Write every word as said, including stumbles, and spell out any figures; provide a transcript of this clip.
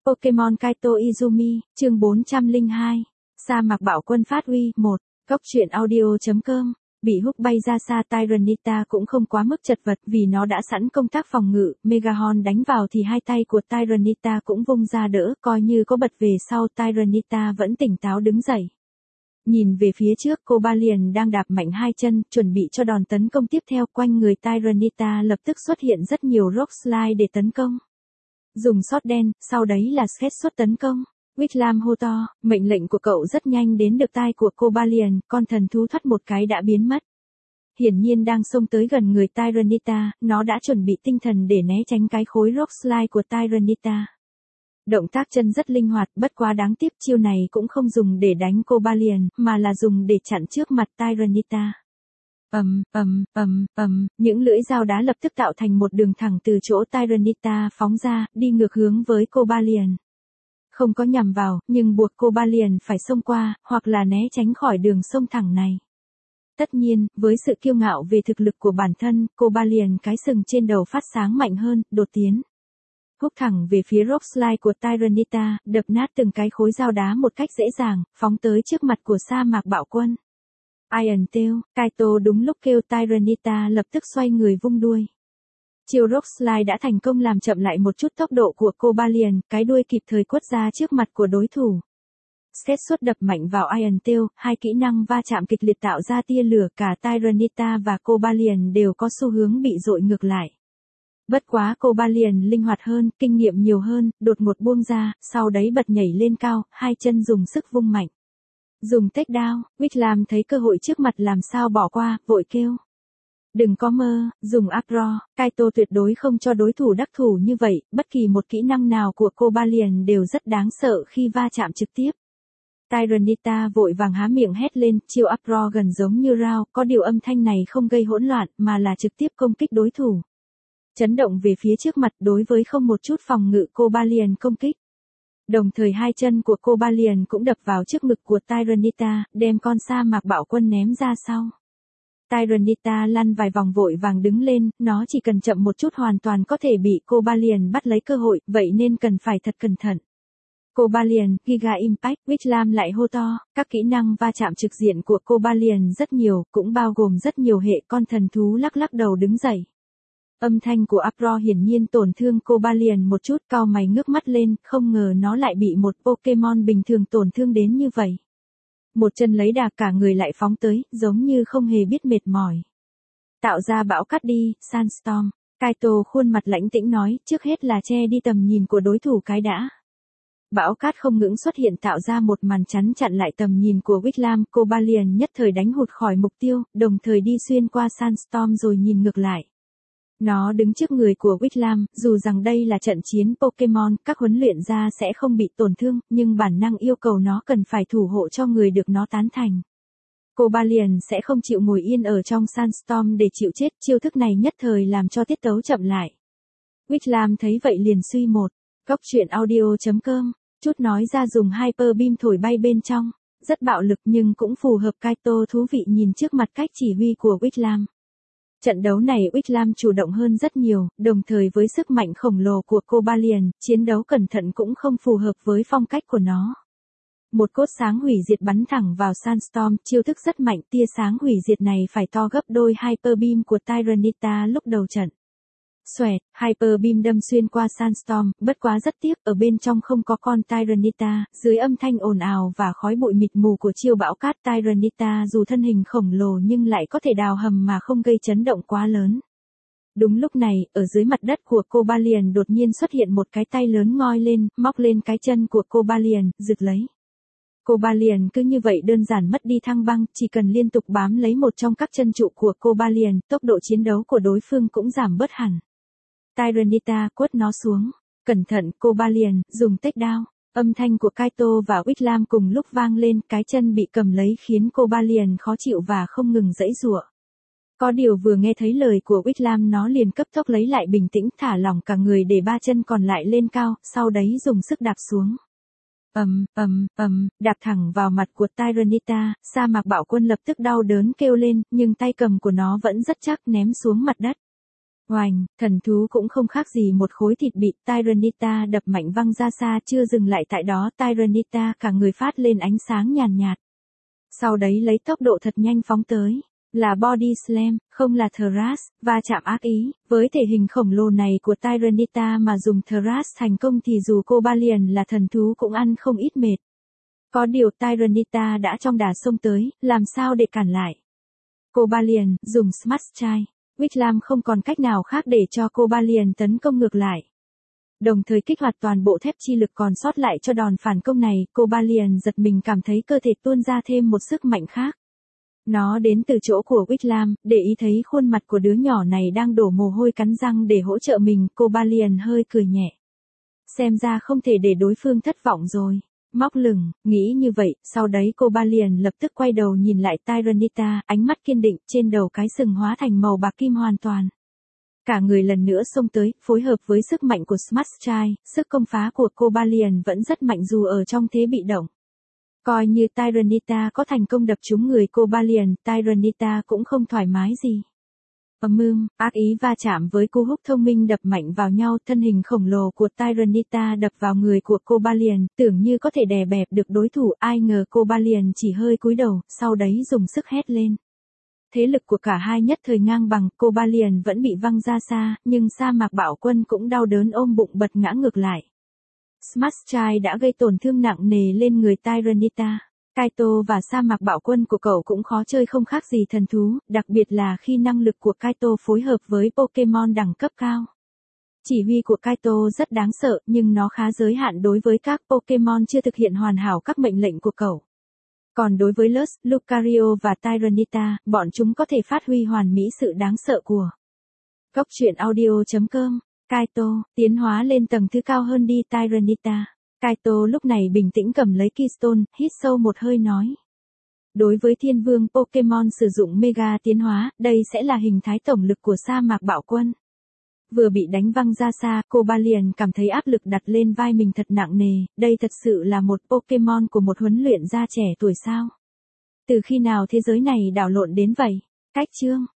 Pokemon Kaito Izumi, chương bốn trăm lẻ hai. Sa mạc bạo quân phát uy, một. Góc truyện audio.com. Bị húc bay ra xa, Tyranitar cũng không quá mức chật vật vì nó đã sẵn công tác phòng ngự, Megahorn đánh vào thì hai tay của Tyranitar cũng vung ra đỡ, coi như có bật về sau Tyranitar vẫn tỉnh táo đứng dậy. Nhìn về phía trước, Cobalion đang đạp mạnh hai chân, chuẩn bị cho đòn tấn công tiếp theo. Quanh người Tyranitar lập tức xuất hiện rất nhiều Rock Slide để tấn công. Dùng sót đen, sau đấy là Sketch xuất tấn công. Wickham hô to, mệnh lệnh của cậu rất nhanh đến được tai của Cobalion, con thần thú thoát một cái đã biến mất. Hiển nhiên đang xông tới gần người Tyranitar, nó đã chuẩn bị tinh thần để né tránh cái khối Rock Slide của Tyranitar. Động tác chân rất linh hoạt, bất quá đáng tiếc chiêu này cũng không dùng để đánh Cobalion, mà là dùng để chặn trước mặt Tyranitar. Ầm, ầm, ầm, ầm, những lưỡi dao đá lập tức tạo thành một đường thẳng từ chỗ Tyranitar phóng ra, đi ngược hướng với Cobalion. Không có nhằm vào, nhưng buộc Cobalion phải xông qua, hoặc là né tránh khỏi đường xông thẳng này. Tất nhiên, với sự kiêu ngạo về thực lực của bản thân, Cobalion cái sừng trên đầu phát sáng mạnh hơn, đột tiến. Húc thẳng về phía Rock Slide của Tyranitar, đập nát từng cái khối dao đá một cách dễ dàng, phóng tới trước mặt của sa mạc bạo quân. Iron Tail, Kaito đúng lúc kêu Tyranitar lập tức xoay người vung đuôi. Chiêu Rock Slide đã thành công làm chậm lại một chút tốc độ của Cobalion, cái đuôi kịp thời quất ra trước mặt của đối thủ. Sketch xuất đập mạnh vào Iron Tail, hai kỹ năng va chạm kịch liệt tạo ra tia lửa, cả Tyranitar và Cobalion đều có xu hướng bị dội ngược lại. Bất quá Cobalion linh hoạt hơn, kinh nghiệm nhiều hơn, đột ngột buông ra, sau đấy bật nhảy lên cao, hai chân dùng sức vung mạnh. Dùng takedown, Wickham thấy cơ hội trước mặt làm sao bỏ qua, vội kêu. Đừng có mơ, dùng Agro, Kaito tuyệt đối không cho đối thủ đắc thủ như vậy, bất kỳ một kỹ năng nào của Cobalion đều rất đáng sợ khi va chạm trực tiếp. Tyranitar vội vàng há miệng hét lên, chiêu Agro gần giống như Rao, có điều âm thanh này không gây hỗn loạn, mà là trực tiếp công kích đối thủ. Chấn động về phía trước mặt đối với không một chút phòng ngự Cobalion công kích. Đồng thời hai chân của Cobalion cũng đập vào trước ngực của Tyranitar, đem con sa mạc bạo quân ném ra sau. Tyranitar lăn vài vòng vội vàng đứng lên, nó chỉ cần chậm một chút hoàn toàn có thể bị Cobalion bắt lấy cơ hội, vậy nên cần phải thật cẩn thận. Cobalion, Giga Impact, Wickham lại hô to, các kỹ năng va chạm trực diện của Cobalion rất nhiều, cũng bao gồm rất nhiều hệ. Con thần thú lắc lắc đầu đứng dậy. Âm thanh của Agro hiển nhiên tổn thương Cobalion một chút, cau mày ngước mắt lên, không ngờ nó lại bị một Pokemon bình thường tổn thương đến như vậy. Một chân lấy đà cả người lại phóng tới, giống như không hề biết mệt mỏi. Tạo ra bão cát đi, Sandstorm. Kaito khuôn mặt lãnh tĩnh nói, trước hết là che đi tầm nhìn của đối thủ cái đã. Bão cát không ngừng xuất hiện tạo ra một màn chắn chặn lại tầm nhìn của Wickham. Cobalion nhất thời đánh hụt khỏi mục tiêu, đồng thời đi xuyên qua Sandstorm rồi nhìn ngược lại. Nó đứng trước người của Wickham, dù rằng đây là trận chiến Pokemon, các huấn luyện gia sẽ không bị tổn thương, nhưng bản năng yêu cầu nó cần phải thủ hộ cho người được nó tán thành. Cobalion sẽ không chịu ngồi yên ở trong Sandstorm để chịu chết, chiêu thức này nhất thời làm cho tiết tấu chậm lại. Wickham thấy vậy liền suy một, góc truyện audio.com, chút nói ra dùng Hyper Beam thổi bay bên trong, rất bạo lực nhưng cũng phù hợp. Kaito thú vị nhìn trước mặt cách chỉ huy của Wickham. Trận đấu này Wickham chủ động hơn rất nhiều, đồng thời với sức mạnh khổng lồ của Cobalion, chiến đấu cẩn thận cũng không phù hợp với phong cách của nó. Một cốt sáng hủy diệt bắn thẳng vào Sandstorm, chiêu thức rất mạnh, tia sáng hủy diệt này phải to gấp đôi Hyper Beam của Tyranitar lúc đầu trận. Xoẹt, Hyper Beam đâm xuyên qua Sandstorm, bất quá rất tiếc, ở bên trong không có con Tyranitar, dưới âm thanh ồn ào và khói bụi mịt mù của chiêu bão cát, Tyranitar dù thân hình khổng lồ nhưng lại có thể đào hầm mà không gây chấn động quá lớn. Đúng lúc này, ở dưới mặt đất của Cobalion đột nhiên xuất hiện một cái tay lớn ngoi lên, móc lên cái chân của Cobalion, giật lấy. Cobalion cứ như vậy đơn giản mất đi thăng băng, chỉ cần liên tục bám lấy một trong các chân trụ của Cobalion, tốc độ chiến đấu của đối phương cũng giảm bớt hẳn. Tyranitar quất nó xuống. Cẩn thận, Cobalion, dùng takedown. Âm thanh của Kaito và Wickham cùng lúc vang lên, cái chân bị cầm lấy khiến Cobalion khó chịu và không ngừng giãy giụa. Có điều vừa nghe thấy lời của Wickham nó liền cấp tốc lấy lại bình tĩnh, thả lỏng cả người để ba chân còn lại lên cao, sau đấy dùng sức đạp xuống. Ầm, ầm, ầm, đạp thẳng vào mặt của Tyranitar, sa mạc bạo quân lập tức đau đớn kêu lên, nhưng tay cầm của nó vẫn rất chắc, ném xuống mặt đất. Oành, thần thú cũng không khác gì một khối thịt bị Tyranitar đập mạnh văng ra xa, chưa dừng lại tại đó, Tyranitar cả người phát lên ánh sáng nhàn nhạt. Sau đấy lấy tốc độ thật nhanh phóng tới. Là body slam, không là thrust, va chạm ác ý, với thể hình khổng lồ này của Tyranitar mà dùng thrust thành công thì dù Cobalion là thần thú cũng ăn không ít mệt. Có điều Tyranitar đã trong đà xông tới, làm sao để cản lại. Cobalion, dùng Smash Strike. Wickham không còn cách nào khác để cho Cobalion tấn công ngược lại. Đồng thời kích hoạt toàn bộ thép chi lực còn sót lại cho đòn phản công này, Cobalion giật mình cảm thấy cơ thể tuôn ra thêm một sức mạnh khác. Nó đến từ chỗ của Wickham, để ý thấy khuôn mặt của đứa nhỏ này đang đổ mồ hôi cắn răng để hỗ trợ mình, Cobalion hơi cười nhẹ. Xem ra không thể để đối phương thất vọng rồi. Móc lửng, nghĩ như vậy, sau đấy Cobalion lập tức quay đầu nhìn lại Tyranitar, ánh mắt kiên định, trên đầu cái sừng hóa thành màu bạc kim hoàn toàn. Cả người lần nữa xông tới, phối hợp với sức mạnh của Smash Strike, sức công phá của Cobalion vẫn rất mạnh dù ở trong thế bị động. Coi như Tyranitar có thành công đập trúng người Cobalion, Tyranitar cũng không thoải mái gì. Ầm ưm, ác ý va chạm với cú húc thông minh đập mạnh vào nhau, thân hình khổng lồ của Tyranitar đập vào người của Cobalion, tưởng như có thể đè bẹp được đối thủ, ai ngờ Cobalion chỉ hơi cúi đầu, sau đấy dùng sức hét lên. Thế lực của cả hai nhất thời ngang bằng, Cobalion vẫn bị văng ra xa, nhưng sa mạc bạo quân cũng đau đớn ôm bụng bật ngã ngược lại. Smash Strike đã gây tổn thương nặng nề lên người Tyranitar. Kaito và sa mạc bạo quân của cậu cũng khó chơi không khác gì thần thú, đặc biệt là khi năng lực của Kaito phối hợp với Pokemon đẳng cấp cao. Chỉ huy của Kaito rất đáng sợ, nhưng nó khá giới hạn đối với các Pokemon chưa thực hiện hoàn hảo các mệnh lệnh của cậu. Còn đối với Luz, Lucario và Tyranitar, bọn chúng có thể phát huy hoàn mỹ sự đáng sợ của. Góc truyện audio chấm com. Kaito, tiến hóa lên tầng thứ cao hơn đi Tyranitar. Kaito lúc này bình tĩnh cầm lấy Keystone, hít sâu một hơi nói. Đối với thiên vương Pokemon sử dụng Mega tiến hóa, đây sẽ là hình thái tổng lực của sa mạc bạo quân. Vừa bị đánh văng ra xa, Cobalion cảm thấy áp lực đặt lên vai mình thật nặng nề, đây thật sự là một Pokemon của một huấn luyện gia trẻ tuổi sao? Từ khi nào thế giới này đảo lộn đến vậy? Cách chương